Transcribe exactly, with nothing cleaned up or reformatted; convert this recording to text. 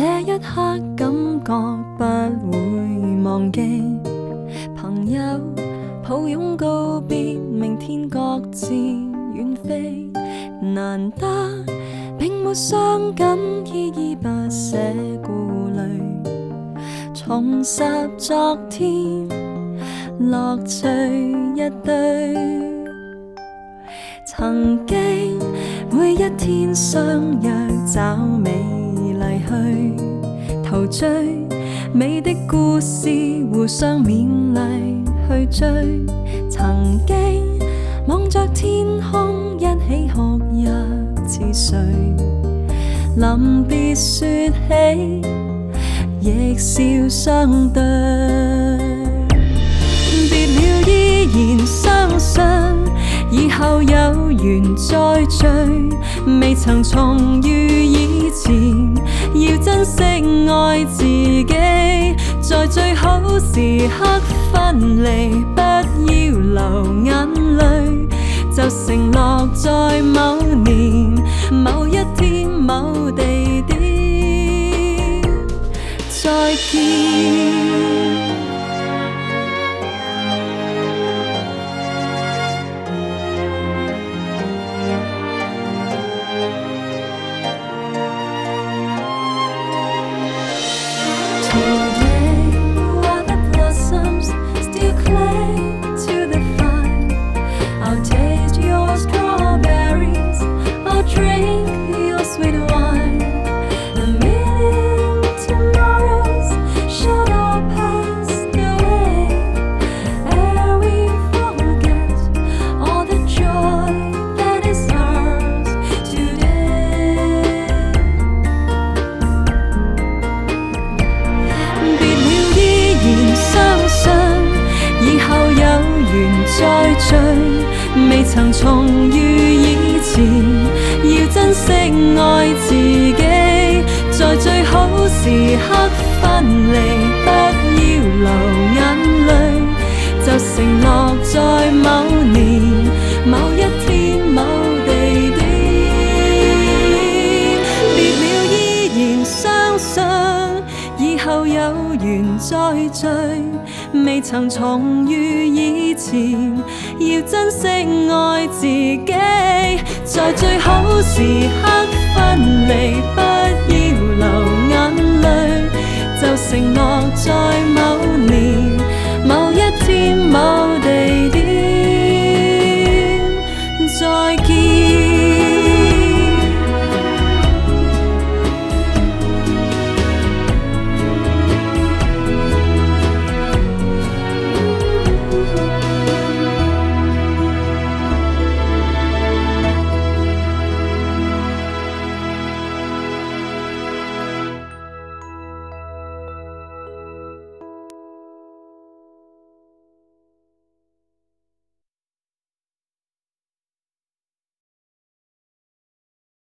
这一刻感覺不會忘記，朋友抱擁告別，明天各自遠飛。難得並沒傷感，依依不捨顧慮，重拾昨天，樂趣一堆。曾經每一天相約找美麗去陶醉，美的故事互相勉勵去追。曾經望着天空一起哭泣似睡，臨別說起亦笑相對。別了依然相信以後有緣再聚，未曾重遇以前，要珍惜愛自己，在最好時刻分離，不要流眼淚，就承諾在某年某一天某地點再見。再聚，未曾重遇以前，要珍惜愛自己，在最好時刻分離，不要流眼淚，就承諾在某年某一天某地點。別了依然相信以後有緣再聚，未曾重遇以前，要珍惜愛自己，在最好時刻分離，不要流眼淚，就承諾在某年某一天某地點再見。